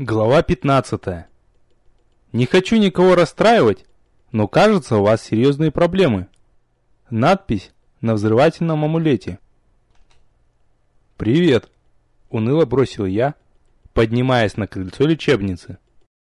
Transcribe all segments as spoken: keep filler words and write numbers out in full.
Глава пятнадцатая. Не хочу никого расстраивать, но кажется, у вас серьезные проблемы. Надпись на взрывательном амулете. «Привет», — уныло бросил я, поднимаясь на крыльцо лечебницы.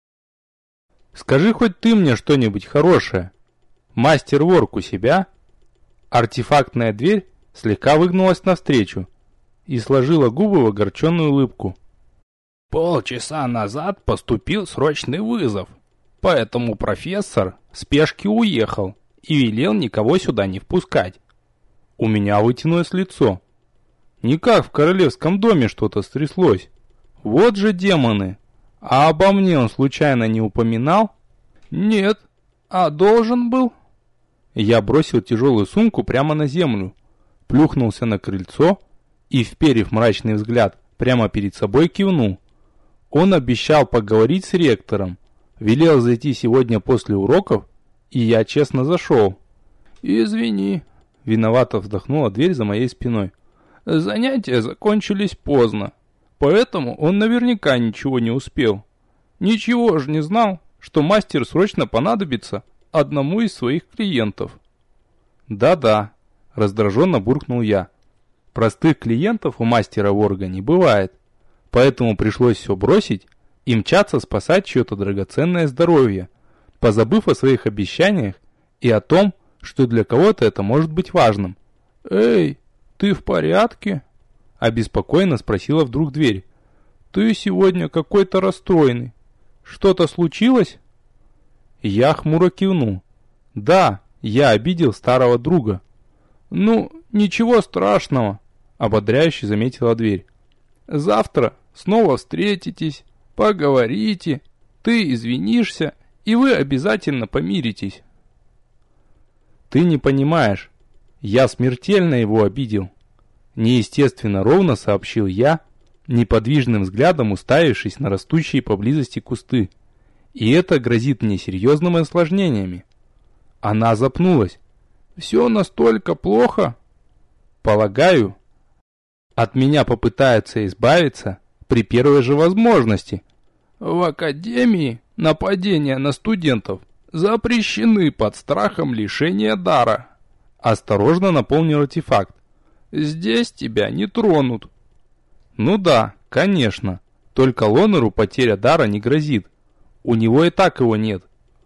«Скажи хоть ты мне что-нибудь хорошее. Мастер Ворк у себя?» Артефактная дверь слегка выгнулась навстречу и сложила губы в огорченную улыбку. Полчаса назад поступил срочный вызов, поэтому профессор в спешке уехал и велел никого сюда не впускать. У меня вытянулось лицо. Никак в королевском доме что-то стряслось. Вот же демоны. А обо мне он случайно не упоминал? Нет, а должен был. Я бросил тяжелую сумку прямо на землю, плюхнулся на крыльцо и, вперев мрачный взгляд прямо перед собой, кивнул. Он обещал поговорить с ректором, велел зайти сегодня после уроков, и я честно зашел. «Извини», — виновато вздохнула дверь за моей спиной. «Занятия закончились поздно, поэтому он наверняка ничего не успел. Ничего же не знал, что мастер срочно понадобится одному из своих клиентов». «Да-да», — раздраженно буркнул я. «Простых клиентов у мастера Ворга не бывает. Поэтому пришлось все бросить и мчаться спасать чье-то драгоценное здоровье, позабыв о своих обещаниях и о том, что для кого-то это может быть важным. «Эй, ты в порядке?» – обеспокоенно спросила вдруг дверь. «Ты сегодня какой-то расстроенный. Что-то случилось?» Я хмуро кивнул. «Да, я обидел старого друга». «Ну, ничего страшного», – ободряюще заметила дверь. «Завтра снова встретитесь, поговорите, ты извинишься, и вы обязательно помиритесь». «Ты не понимаешь, я смертельно его обидел», — неестественно ровно сообщил я, неподвижным взглядом уставившись на растущие поблизости кусты. «И это грозит мне серьезными осложнениями». Она запнулась. «Все настолько плохо?» «Полагаю, от меня попытаются избавиться при первой же возможности». «В академии нападения на студентов запрещены под страхом лишения дара», — осторожно наполнил артефакт. «Здесь тебя не тронут». «Ну да, конечно, только Лонеру потеря дара не грозит. У него и так его нет.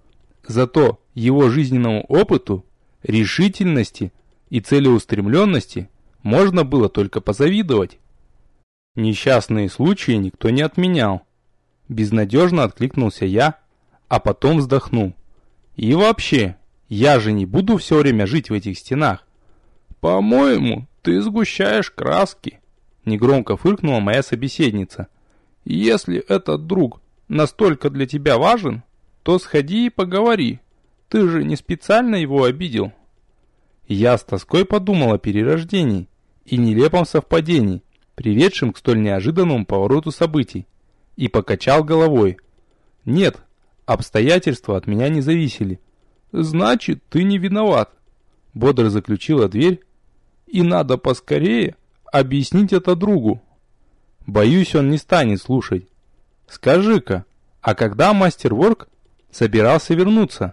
Зато его жизненному опыту, решительности и целеустремленности можно было только позавидовать». Несчастные случаи никто не отменял. Безнадежно откликнулся я, а потом вздохнул. И вообще, я же не буду все время жить в этих стенах. «По-моему, ты сгущаешь краски», — негромко фыркнула моя собеседница. «Если этот друг настолько для тебя важен, то сходи и поговори. Ты же не специально его обидел». Я с тоской подумал о перерождении и нелепом совпадении, приведшем к столь неожиданному повороту событий, и покачал головой. Нет, обстоятельства от меня не зависели. «Значит, ты не виноват», — бодро заключила дверь. «И надо поскорее объяснить это другу». Боюсь, он не станет слушать. Скажи-ка, а когда мастер Ворк собирался вернуться?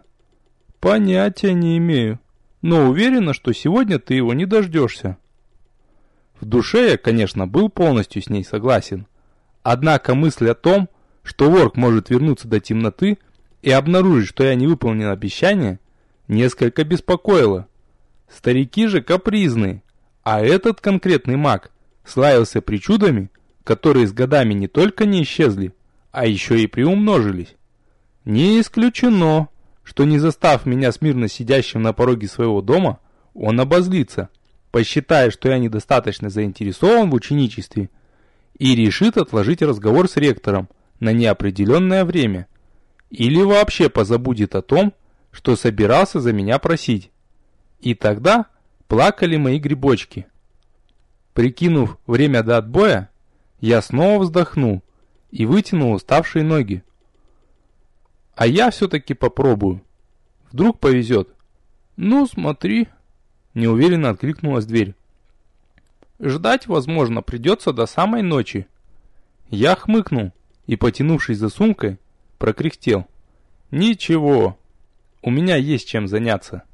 Понятия не имею, но уверена, что сегодня ты его не дождешься. В душе я, конечно, был полностью с ней согласен. Однако мысль о том, что Ворк может вернуться до темноты и обнаружить, что я не выполнил обещание, несколько беспокоила. Старики же капризные, а этот конкретный маг славился причудами, которые с годами не только не исчезли, а еще и приумножились. Не исключено, что не застав меня смирно сидящим на пороге своего дома, он обозлится, посчитает, что я недостаточно заинтересован в ученичестве, и решит отложить разговор с ректором на неопределенное время, или вообще позабудет о том, что собирался за меня просить. И тогда плакали мои грибочки. Прикинув время до отбоя, я снова вздохнул и вытянул уставшие ноги. А я все-таки попробую. Вдруг повезет. «Ну, смотри», — неуверенно откликнулась дверь. «Ждать, возможно, придется до самой ночи». Я хмыкнул и, потянувшись за сумкой, прокряхтел. «Ничего, у меня есть чем заняться».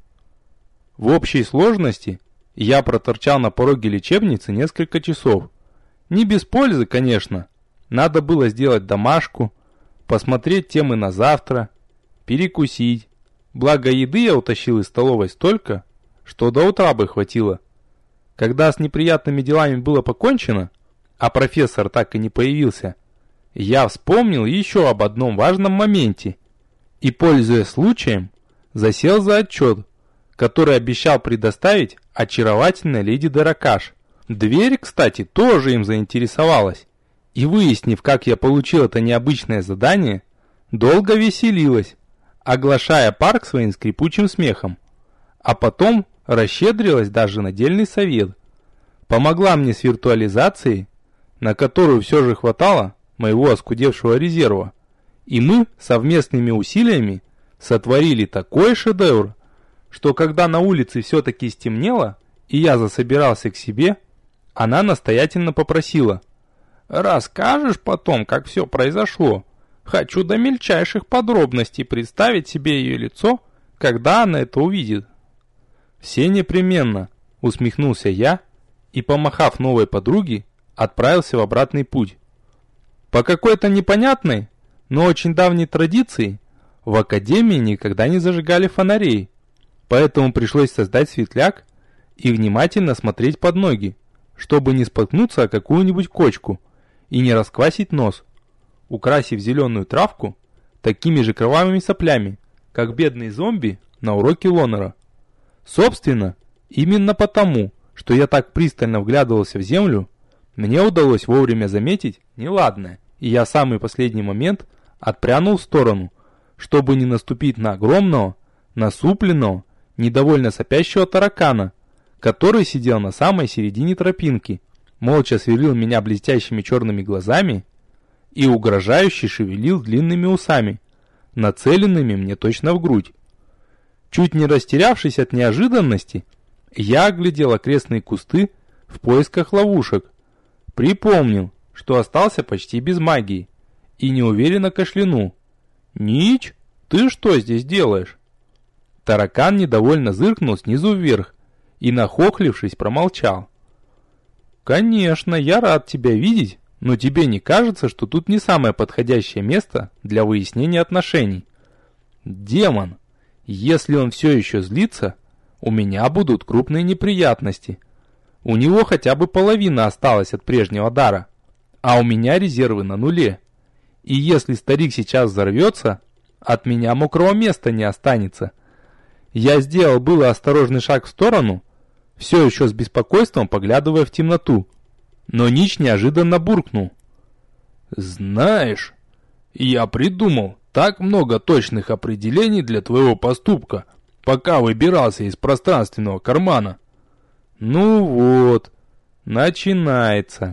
В общей сложности я проторчал на пороге лечебницы несколько часов. Не без пользы, конечно. Надо было сделать домашку, посмотреть темы на завтра, перекусить. Благо еды я утащил из столовой столько, что до утра бы хватило. Когда с неприятными делами было покончено, а профессор так и не появился, я вспомнил еще об одном важном моменте и, пользуясь случаем, засел за отчет, который обещал предоставить очаровательная леди Деракаш. Дверь, кстати, тоже им заинтересовалась, и, выяснив, как я получил это необычное задание, долго веселилась, оглашая парк своим скрипучим смехом, а потом расщедрилась даже на дельный совет. Помогла мне с виртуализацией, на которую все же хватало моего оскудевшего резерва, и мы совместными усилиями сотворили такой шедевр, что когда на улице все-таки стемнело, и я засобирался к себе, она настоятельно попросила: «Расскажешь потом, как все произошло? Хочу до мельчайших подробностей представить себе ее лицо, когда она это увидит». «Все непременно», — усмехнулся я и, помахав новой подруге, отправился в обратный путь. По какой-то непонятной, но очень давней традиции в академии никогда не зажигали фонарей, поэтому пришлось создать светляк и внимательно смотреть под ноги, чтобы не споткнуться о какую-нибудь кочку и не расквасить нос, украсив зеленую травку такими же кровавыми соплями, как бедный зомби на уроке Лонера. Собственно, именно потому, что я так пристально вглядывался в землю, мне удалось вовремя заметить неладное, и я в самый последний момент отпрянул в сторону, чтобы не наступить на огромного, насупленного, недовольно сопящего таракана, который сидел на самой середине тропинки, молча сверлил меня блестящими черными глазами и угрожающе шевелил длинными усами, нацеленными мне точно в грудь. Чуть не растерявшись от неожиданности, я оглядел окрестные кусты в поисках ловушек, припомнил, что остался почти без магии, и неуверенно кашлянул. «Нич, ты что здесь делаешь?» Таракан недовольно зыркнул снизу вверх и, нахохлившись, промолчал. «Конечно, я рад тебя видеть, но тебе не кажется, что тут не самое подходящее место для выяснения отношений? Демон, если он все еще злится, у меня будут крупные неприятности. У него хотя бы половина осталась от прежнего дара, а у меня резервы на нуле. И если старик сейчас взорвется, от меня мокрого места не останется». Я сделал было осторожный шаг в сторону, все еще с беспокойством поглядывая в темноту, но Нич неожиданно буркнул: «Знаешь, я придумал так много точных определений для твоего поступка, пока выбирался из пространственного кармана». «Ну вот, начинается».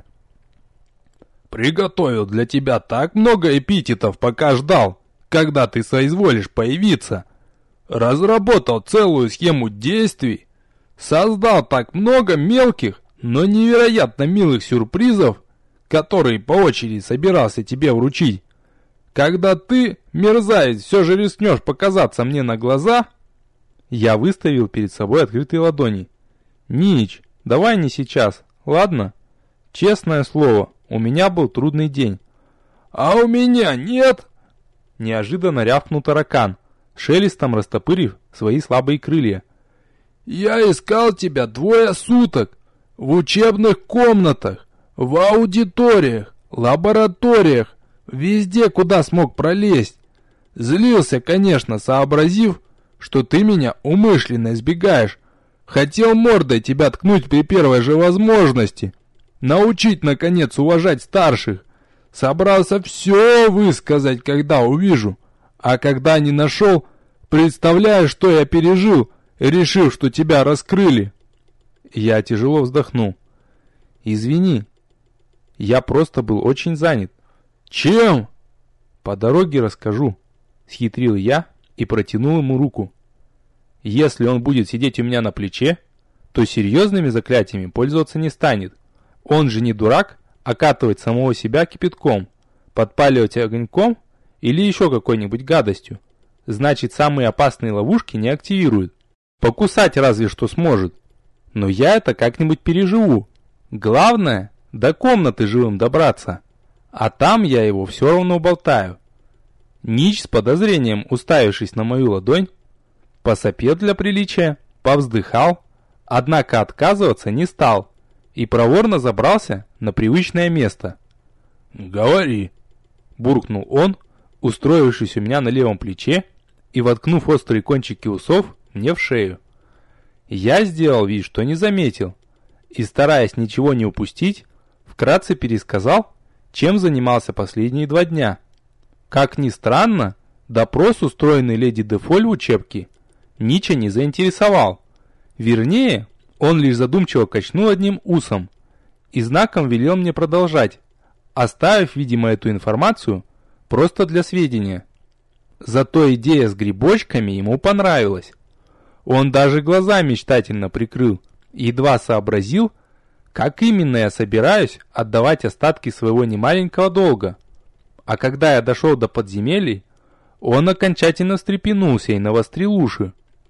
«Приготовил для тебя так много эпитетов, пока ждал, когда ты соизволишь появиться. Разработал целую схему действий, создал так много мелких, но невероятно милых сюрпризов, которые по очереди собирался тебе вручить. Когда ты, мерзавец, все же рискнешь показаться мне на глаза...» Я выставил перед собой открытые ладони. «Нич, давай не сейчас, ладно? Честное слово, у меня был трудный день». «А у меня нет?» Неожиданно рявкнул таракан, шелестом растопырив свои слабые крылья. «Я искал тебя двое суток, в учебных комнатах, в аудиториях, лабораториях, везде, куда смог пролезть. Злился, конечно, сообразив, что ты меня умышленно избегаешь. Хотел мордой тебя ткнуть при первой же возможности, научить, наконец, уважать старших. Собрался все высказать, когда увижу. А когда не нашел, представляю, что я пережил, решив, что тебя раскрыли». Я тяжело вздохнул. «Извини, я просто был очень занят». «Чем?» «По дороге расскажу», — схитрил я и протянул ему руку. «Если он будет сидеть у меня на плече, то серьезными заклятиями пользоваться не станет. Он же не дурак окатывать самого себя кипятком, подпаливать огоньком или еще какой-нибудь гадостью. Значит, самые опасные ловушки не активирует. Покусать разве что сможет. Но я это как-нибудь переживу. Главное, до комнаты живым добраться. А там я его все равно болтаю. Нич с подозрением, уставившись на мою ладонь, посопел для приличия, повздыхал, однако отказываться не стал и проворно забрался на привычное место. «Говори», — буркнул он, устроившись у меня на левом плече и воткнув острые кончики усов мне в шею. Я сделал вид, что не заметил, и, стараясь ничего не упустить, вкратце пересказал, чем занимался последние два дня. Как ни странно, допрос, устроенный леди Дефоль в учебке, Нича не заинтересовал. Вернее, он лишь задумчиво качнул одним усом и знаком велел мне продолжать, оставив, видимо, эту информацию просто для сведения. Зато идея с грибочками ему понравилась. Он даже глаза мечтательно прикрыл и едва сообразил, как именно я собираюсь отдавать остатки своего немаленького долга. А когда я дошел до подземелий, он окончательно встрепенулся и навострил уши.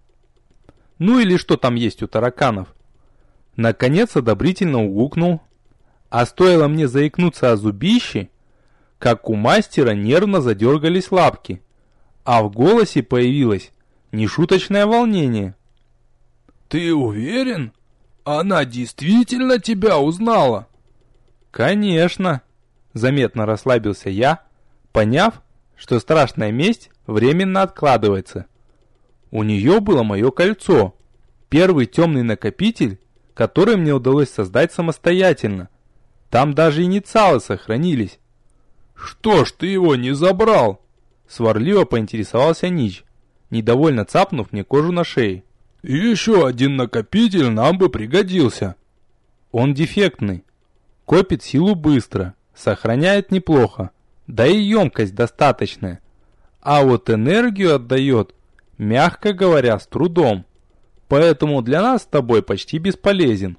Ну или что там есть у тараканов. Наконец одобрительно угукнул. А стоило мне заикнуться о зубище, как у мастера нервно задергались лапки, а в голосе появилось нешуточное волнение. «Ты уверен? Она действительно тебя узнала?» «Конечно», — заметно расслабился я, поняв, что страшная месть временно откладывается. У нее было мое кольцо, первый темный накопитель, который мне удалось создать самостоятельно. Там даже инициалы сохранились. «Что ж ты его не забрал?» Сварливо поинтересовался Нич, недовольно цапнув мне кожу на шее. «Еще один накопитель нам бы пригодился». «Он дефектный. Копит силу быстро, сохраняет неплохо, да и емкость достаточная. А вот энергию отдает, мягко говоря, с трудом. Поэтому для нас с тобой почти бесполезен».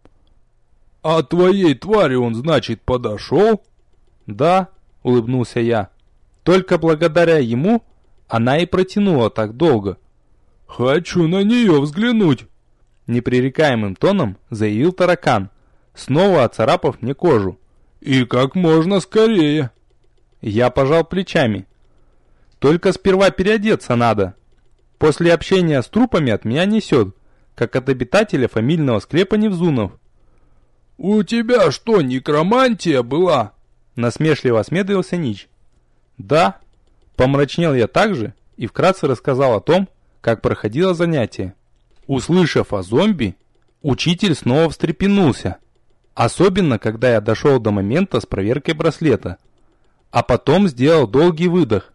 «А твоей твари он, значит, подошел?» «Да», — улыбнулся я. «Только благодаря ему она и протянула так долго». «Хочу на нее взглянуть», — непререкаемым тоном заявил таракан, снова оцарапав мне кожу. «И как можно скорее». Я пожал плечами. «Только сперва переодеться надо. После общения с трупами от меня несет, как от обитателя фамильного склепа Невзунов». «У тебя что, некромантия была?» Насмешливо осмедлился Нич. «Да». Помрачнел я также и вкратце рассказал о том, как проходило занятие. Услышав о зомби, учитель снова встрепенулся. Особенно, когда я дошел до момента с проверкой браслета. А потом сделал долгий выдох.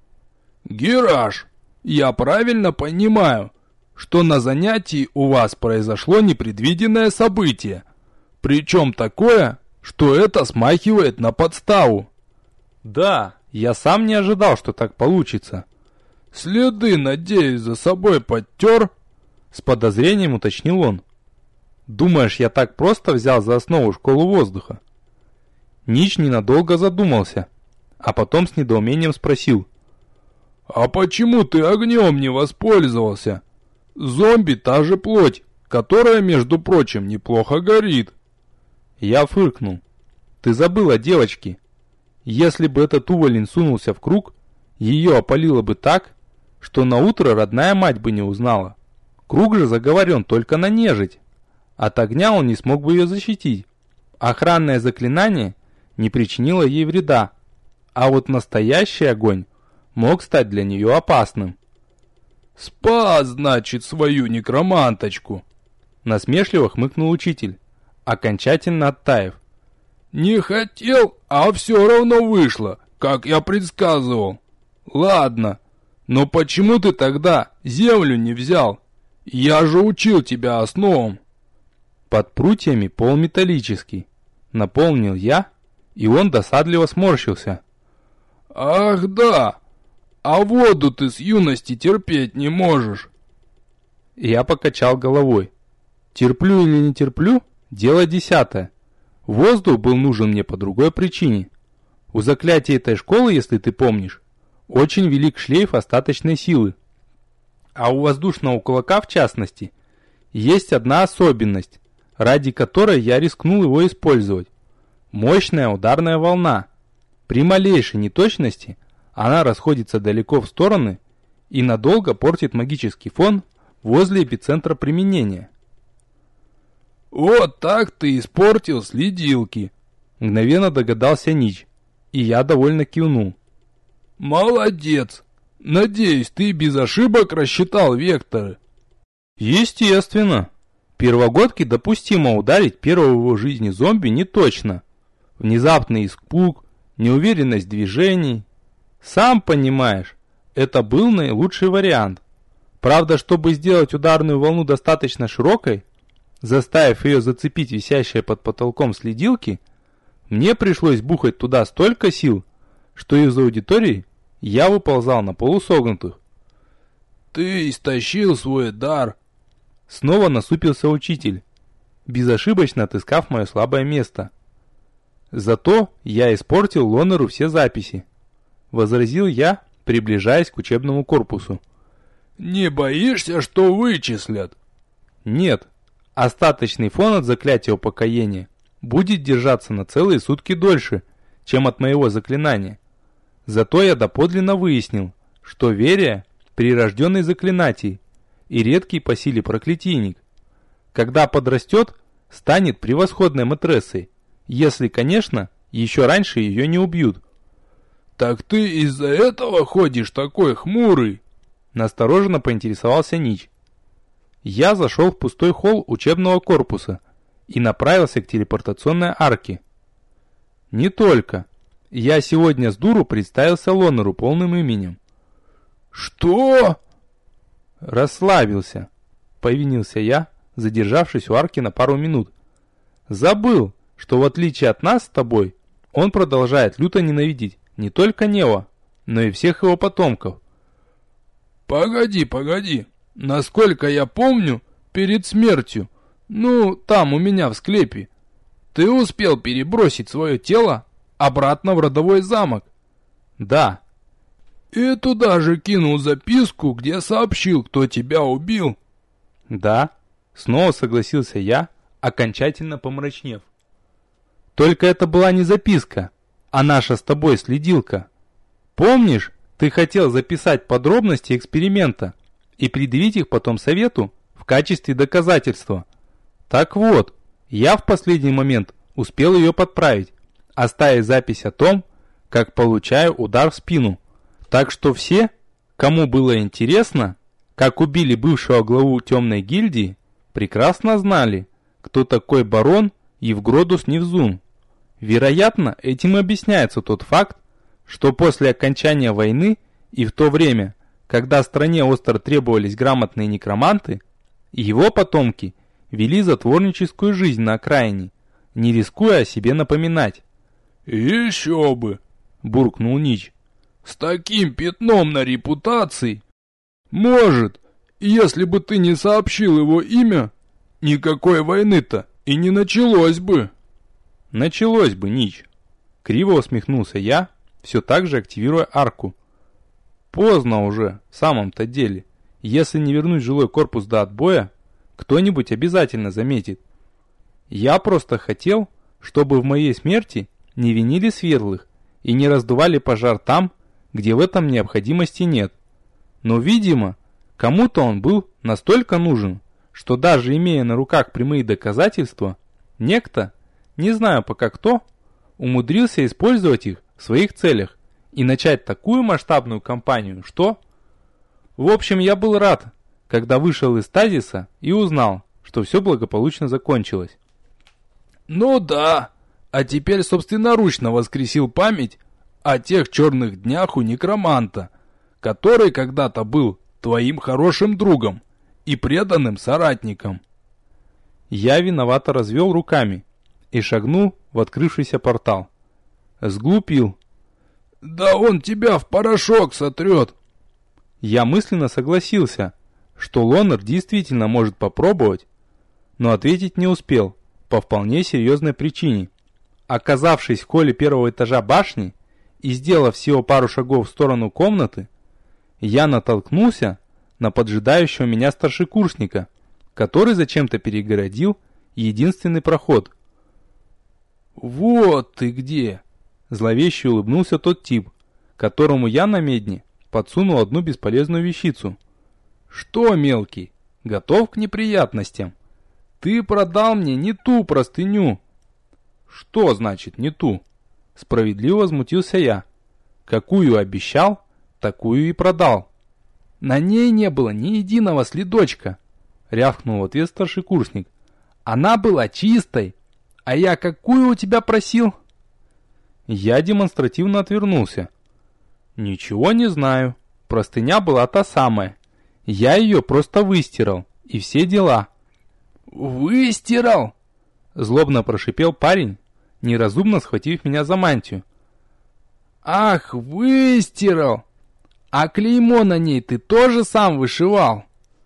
«Гераш, я правильно понимаю, что на занятии у вас произошло непредвиденное событие? Причем такое, что это смахивает на подставу?» «Да, я сам не ожидал, что так получится». «Следы, надеюсь, за собой подтер?» С подозрением уточнил он. «Думаешь, я так просто взял за основу школу воздуха?» Нич ненадолго задумался, а потом с недоумением спросил. «А почему ты огнем не воспользовался? Зомби та же плоть, которая, между прочим, неплохо горит». Я фыркнул. «Ты забыл о девочке. Если бы этот уволень сунулся в круг, ее опалило бы так, что на утро родная мать бы не узнала. Круг же заговорен только на нежить. От огня он не смог бы ее защитить. Охранное заклинание не причинило ей вреда, а вот настоящий огонь мог стать для нее опасным». «Спас, значит, свою некроманточку», — насмешливо хмыкнул учитель, окончательно оттаив. «Не хотел, а все равно вышло, как я предсказывал. Ладно, но почему ты тогда землю не взял? Я же учил тебя основам». «Под прутьями пол металлический», — напомнил я, и он досадливо сморщился. «Ах да, а воду ты с юности терпеть не можешь». Я покачал головой. Терплю или не терплю, дело десятое. Воздух был нужен мне по другой причине. У заклятия этой школы, если ты помнишь, очень велик шлейф остаточной силы. А у воздушного кулака, в частности, есть одна особенность, ради которой я рискнул его использовать. Мощная ударная волна. При малейшей неточности она расходится далеко в стороны и надолго портит магический фон возле эпицентра применения. «Вот так ты испортил следилки», — мгновенно догадался Нич, и я довольно кивнул. «Молодец! Надеюсь, ты без ошибок рассчитал векторы». Естественно. Первогодке допустимо ударить первого в его жизни зомби не точно. Внезапный испуг, неуверенность движений. Сам понимаешь, это был наилучший вариант. Правда, чтобы сделать ударную волну достаточно широкой, заставив ее зацепить висящие под потолком следилки, мне пришлось бухать туда столько сил, что из аудитории я выползал на полусогнутых. «Ты истощил свой дар!» Снова насупился учитель, безошибочно отыскав мое слабое место. «Зато я испортил Лонеру все записи», — возразил я, приближаясь к учебному корпусу. «Не боишься, что вычислят?» «Нет, остаточный фон от заклятия упокоения будет держаться на целые сутки дольше, чем от моего заклинания. Зато я доподлинно выяснил, что Верия — прирожденный заклинатель и редкий по силе проклятийник. Когда подрастет, станет превосходной матрессой, если, конечно, еще раньше ее не убьют». «Так ты из-за этого ходишь такой хмурый?» Настороженно поинтересовался Нич. Я зашел в пустой холл учебного корпуса и направился к телепортационной арке. Не только. Я сегодня с дуру представился Лонеру полным именем. «Что?» Расслабился, повинился я, задержавшись у арки на пару минут. Забыл, что в отличие от нас с тобой, он продолжает люто ненавидеть не только Нео, но и всех его потомков. «Погоди, погоди. Насколько я помню, перед смертью, ну, там у меня в склепе, ты успел перебросить свое тело обратно в родовой замок?» «Да». «И туда же кинул записку, где сообщил, кто тебя убил?» «Да», снова согласился я, окончательно помрачнев. «Только это была не записка, а наша с тобой следилка. Помнишь, ты хотел записать подробности эксперимента и предъявить их потом совету в качестве доказательства? Так вот, я в последний момент успел ее подправить, оставив запись о том, как получаю удар в спину. Так что все, кому было интересно, как убили бывшего главу темной гильдии, прекрасно знали, кто такой барон Евгродус Невзун. Вероятно, этим объясняется тот факт, что после окончания войны и в то время, когда стране остро требовались грамотные некроманты, его потомки вели затворническую жизнь на окраине, не рискуя о себе напоминать. «Еще бы!» — буркнул Нич. «С таким пятном на репутации! Может, если бы ты не сообщил его имя, никакой войны-то и не началось бы!» «Началось бы, Нич!» — криво усмехнулся я, все так же активируя арку. «Поздно уже, в самом-то деле. Если не вернуть жилой корпус до отбоя, кто-нибудь обязательно заметит. Я просто хотел, чтобы в моей смерти не винили светлых и не раздували пожар там, где в этом необходимости нет. Но, видимо, кому-то он был настолько нужен, что даже имея на руках прямые доказательства, некто, не знаю пока кто, умудрился использовать их в своих целях и начать такую масштабную кампанию, что... В общем, я был рад, когда вышел из стазиса и узнал, что все благополучно закончилось. «Ну да, а теперь собственноручно воскресил память о тех черных днях у некроманта, который когда-то был твоим хорошим другом и преданным соратником». Я виновато развел руками и шагнул в открывшийся портал. Сглупил. «Да он тебя в порошок сотрет!» Я мысленно согласился, что Лонер действительно может попробовать, но ответить не успел по вполне серьезной причине. Оказавшись в холле первого этажа башни, и сделав всего пару шагов в сторону комнаты, я натолкнулся на поджидающего меня старшекурсника, который зачем-то перегородил единственный проход. «Вот ты где!» — зловеще улыбнулся тот тип, которому я на медне подсунул одну бесполезную вещицу. «Что, мелкий, готов к неприятностям? Ты продал мне не ту простыню». «Что значит не ту?» — справедливо возмутился я. «Какую обещал, такую и продал». «На ней не было ни единого следочка», — рявкнул в ответ старшекурсник. «Она была чистой, а я какую у тебя просил?» Я демонстративно отвернулся. «Ничего не знаю. Простыня была та самая. Я ее просто выстирал, и все дела». «Выстирал?» — злобно прошипел парень, неразумно схватив меня за мантию. «Ах, выстирал! А клеймо на ней ты тоже сам вышивал?»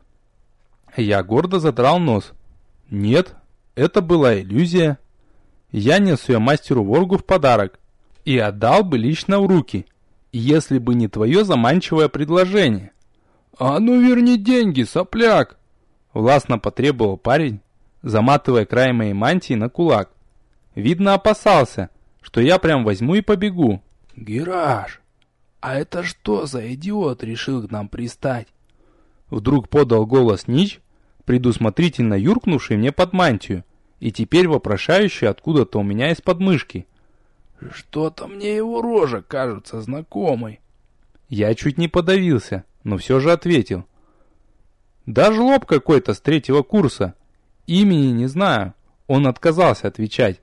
Я гордо задрал нос. «Нет, это была иллюзия. Я нес ее мастеру Воргу в подарок и отдал бы лично в руки, если бы не твое заманчивое предложение». «А ну верни деньги, сопляк!» — властно потребовал парень, заматывая край моей мантии на кулак. Видно, опасался, что я прям возьму и побегу. «Гераш, а это что за идиот решил к нам пристать?» Вдруг подал голос Нич, предусмотрительно юркнувший мне под мантию и теперь вопрошающий откуда-то у меня из-под мышки. «Что-то мне его рожа кажется знакомой». Я чуть не подавился, но все же ответил. «Да жлоб какой-то с третьего курса. Имени не знаю». Он отказался отвечать.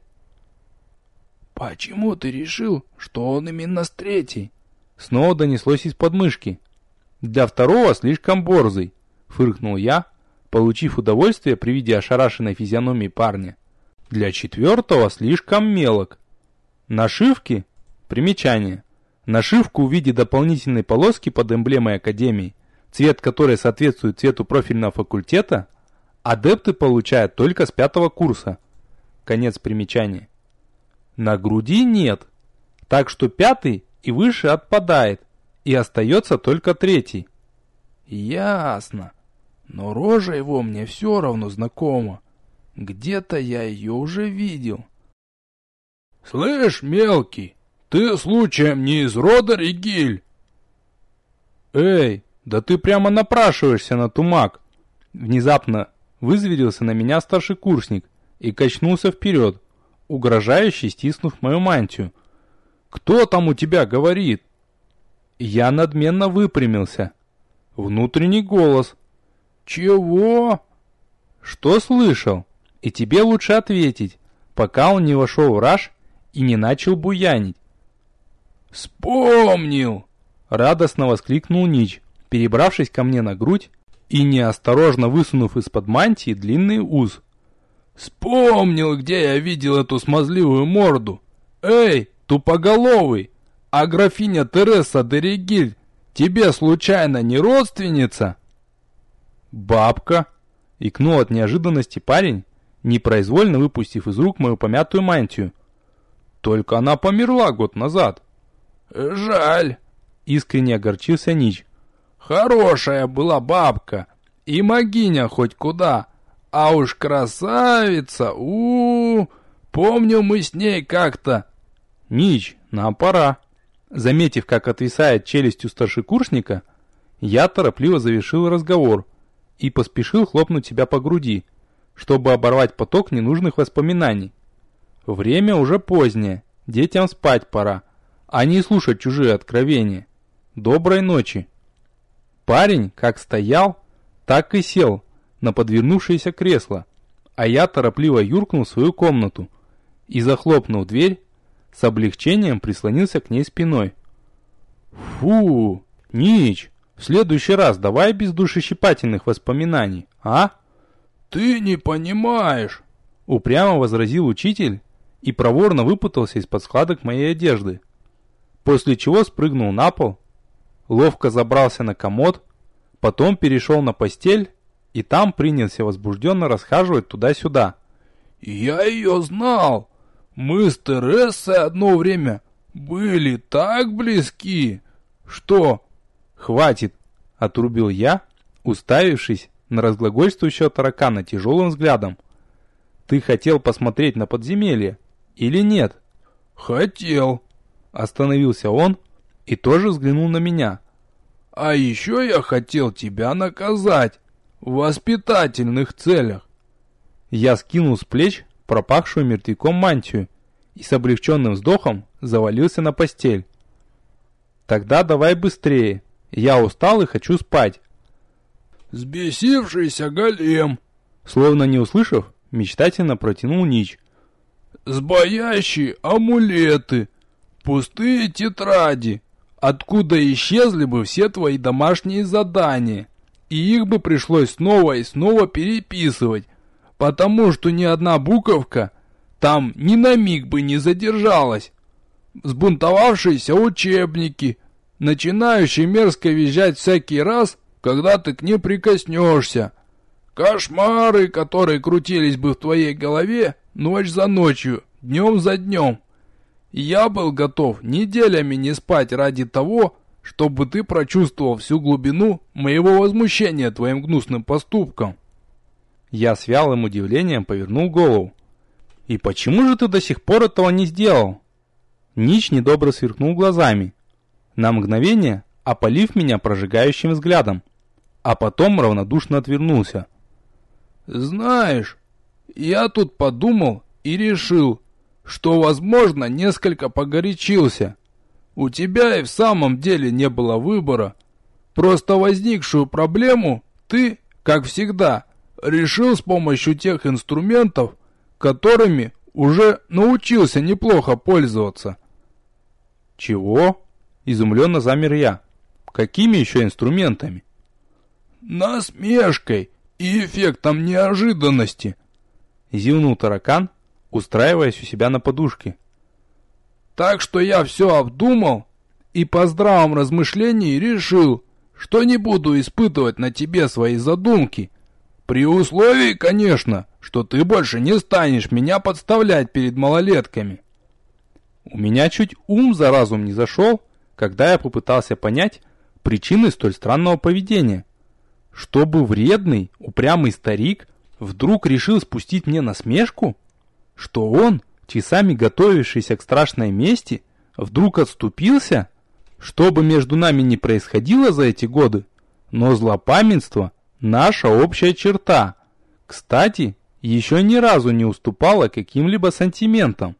«Почему ты решил, что он именно с третьей?» Снова донеслось из-под мышки. «Для второго слишком борзый», — фыркнул я, получив удовольствие при виде ошарашенной физиономии парня. «Для четвертого слишком мелок». Нашивки? Примечание. Нашивку в виде дополнительной полоски под эмблемой Академии, цвет которой соответствует цвету профильного факультета, адепты получают только с пятого курса. Конец примечания. На груди нет, так что пятый и выше отпадает, и остается только третий. Ясно, но рожа его мне все равно знакома. Где-то я ее уже видел. «Слышь, мелкий, ты случаем не из рода Ригиль?» «Эй, да ты прямо напрашиваешься на тумак!» Внезапно вызверился на меня старшекурсник и качнулся вперед, угрожающе стиснув мою мантию. «Кто там у тебя говорит?» Я надменно выпрямился. Внутренний голос. «Чего?» «Что слышал? И тебе лучше ответить, пока он не вошел в раж и не начал буянить». «Вспомнил!» — радостно воскликнул Нич, перебравшись ко мне на грудь и неосторожно высунув из-под мантии длинный ус. «Вспомнил, где я видел эту смазливую морду! Эй, тупоголовый, а графиня Тереса де Ригиль тебе случайно не родственница?» «Бабка!» — икнул от неожиданности парень, непроизвольно выпустив из рук мою помятую мантию. «Только она померла год назад». «Жаль!» — искренне огорчился Нич. «Хорошая была бабка, и могиня хоть куда, а уж красавица, у-у-у, помню мы с ней как-то». «Нич, нам пора». Заметив, как отвисает челюсть у старшекурсника, я торопливо завершил разговор и поспешил хлопнуть себя по груди, чтобы оборвать поток ненужных воспоминаний. Время уже позднее, детям спать пора, а не слушать чужие откровения. Доброй ночи. Парень как стоял, так и сел на подвернувшееся кресло, а я торопливо юркнул в свою комнату и, захлопнув дверь, с облегчением прислонился к ней спиной. «Фу, Нич, в следующий раз давай без душещипательных воспоминаний, а?» «Ты не понимаешь», — упрямо возразил учитель и проворно выпутался из-под складок моей одежды, после чего спрыгнул на пол, ловко забрался на комод, потом перешел на постель и там принялся возбужденно расхаживать туда-сюда. «Я ее знал. Мы с Тересой одно время были так близки, что... Хватит, отрубил я, уставившись на разглагольствующего таракана тяжелым взглядом. Ты хотел посмотреть на подземелье или нет? Хотел. Остановился он и тоже взглянул на меня. А еще я хотел тебя наказать в воспитательных целях. Я скинул с плеч пропахшую мертвяком мантию и с облегченным вздохом завалился на постель. Тогда давай быстрее, я устал и хочу спать. Взбесившийся голем, словно не услышав, мечтательно протянул Нич. Сбоящие амулеты, пустые тетради, откуда исчезли бы все твои домашние задания, и их бы пришлось снова и снова переписывать, потому что ни одна буковка там ни на миг бы не задержалась. Взбунтовавшиеся учебники, начинающие мерзко визжать всякий раз, когда ты к ним прикоснешься. Кошмары, которые крутились бы в твоей голове ночь за ночью, днем за днем. Я был готов неделями не спать ради того, чтобы ты прочувствовал всю глубину моего возмущения твоим гнусным поступком. Я с вялым удивлением повернул голову. И почему же ты до сих пор этого не сделал? Нич недобро сверкнул глазами, на мгновение опалив меня прожигающим взглядом, а потом равнодушно отвернулся. Знаешь, я тут подумал и решил, что, возможно, несколько погорячился. У тебя и в самом деле не было выбора. Просто возникшую проблему ты, как всегда, решил с помощью тех инструментов, которыми уже научился неплохо пользоваться. Чего? Изумленно замер я. Какими еще инструментами? Насмешкой и эффектом неожиданности. Зевнул таракан, устраиваясь у себя на подушке. Так что я все обдумал и по здравом размышлении решил, что не буду испытывать на тебе свои задумки. При условии, конечно, что ты больше не станешь меня подставлять перед малолетками. У меня чуть ум за разум не зашел, когда я попытался понять причины столь странного поведения. Чтобы вредный, упрямый старик вдруг решил спустить мне насмешку? Что он, часами готовившийся к страшной мести, вдруг отступился? Что бы между нами ни происходило за эти годы, но злопамятство — наша общая черта. Кстати, еще ни разу не уступала каким-либо сантиментам.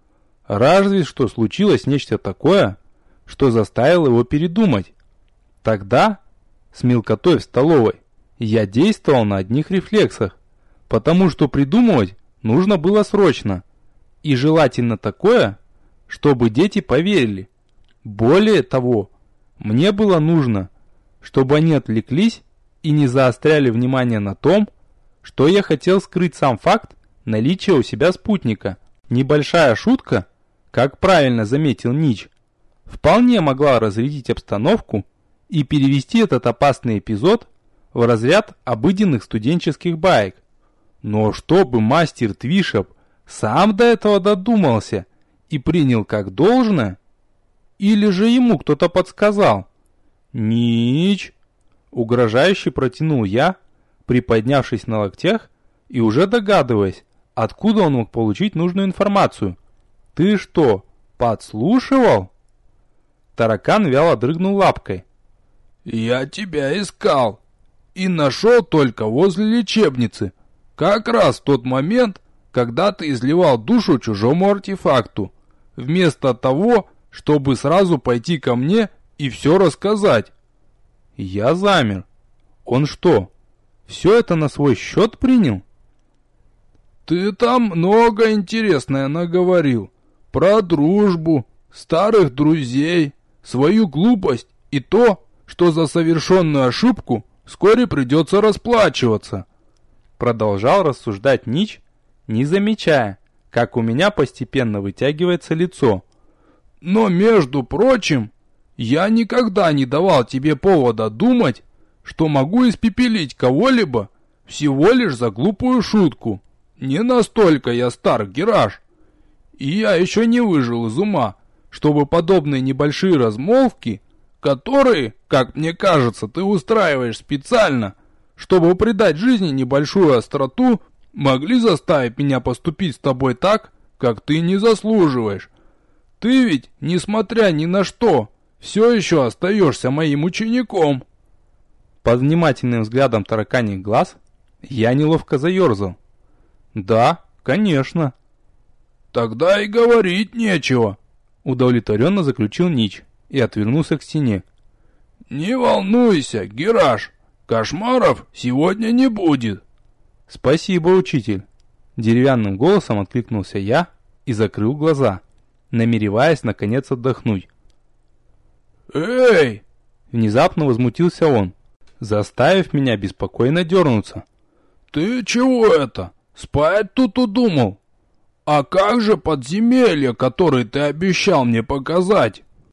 Разве что случилось нечто такое, что заставило его передумать. Тогда, с мелкотой в столовой, я действовал на одних рефлексах, потому что придумывать нужно было срочно. И желательно такое, чтобы дети поверили. Более того, мне было нужно, чтобы они отвлеклись и не заостряли внимание на том, что я хотел скрыть сам факт наличия у себя спутника. Небольшая шутка, как правильно заметил Нич, вполне могла разрядить обстановку и перевести этот опасный эпизод в разряд обыденных студенческих баек. Но чтобы мастер Твишоп сам до этого додумался и принял как должное, или же ему кто-то подсказал? Нич, угрожающе протянул я, приподнявшись на локтях и уже догадываясь, откуда он мог получить нужную информацию. Ты что, подслушивал? Таракан вяло дрыгнул лапкой. Я тебя искал и нашел только возле лечебницы, как раз в тот момент, когда ты изливал душу чужому артефакту, вместо того, чтобы сразу пойти ко мне и все рассказать. Я замер. Он что, все это на свой счет принял? Ты там много интересное наговорил. Про дружбу, старых друзей, свою глупость и то, что за совершенную ошибку вскоре придется расплачиваться. Продолжал рассуждать Нич, не замечая, как у меня постепенно вытягивается лицо. Но, между прочим, я никогда не давал тебе повода думать, что могу испепелить кого-либо всего лишь за глупую шутку. Не настолько я стар, Гераш. И я еще не выжил из ума, чтобы подобные небольшие размолвки, которые, как мне кажется, ты устраиваешь специально, чтобы придать жизни небольшую остроту, могли заставить меня поступить с тобой так, как ты не заслуживаешь. Ты ведь, несмотря ни на что, все еще остаешься моим учеником». Под внимательным взглядом тараканьих глаз я неловко заерзал. «Да, конечно». «Тогда и говорить нечего», — удовлетворенно заключил Нич и отвернулся к стене. «Не волнуйся, Гераш, кошмаров сегодня не будет». «Спасибо, учитель», — деревянным голосом откликнулся я и закрыл глаза, намереваясь наконец отдохнуть. «Эй!» — внезапно возмутился он, заставив меня беспокойно дернуться. «Ты чего это? Спать тут удумал? А как же подземелье, которое ты обещал мне показать?»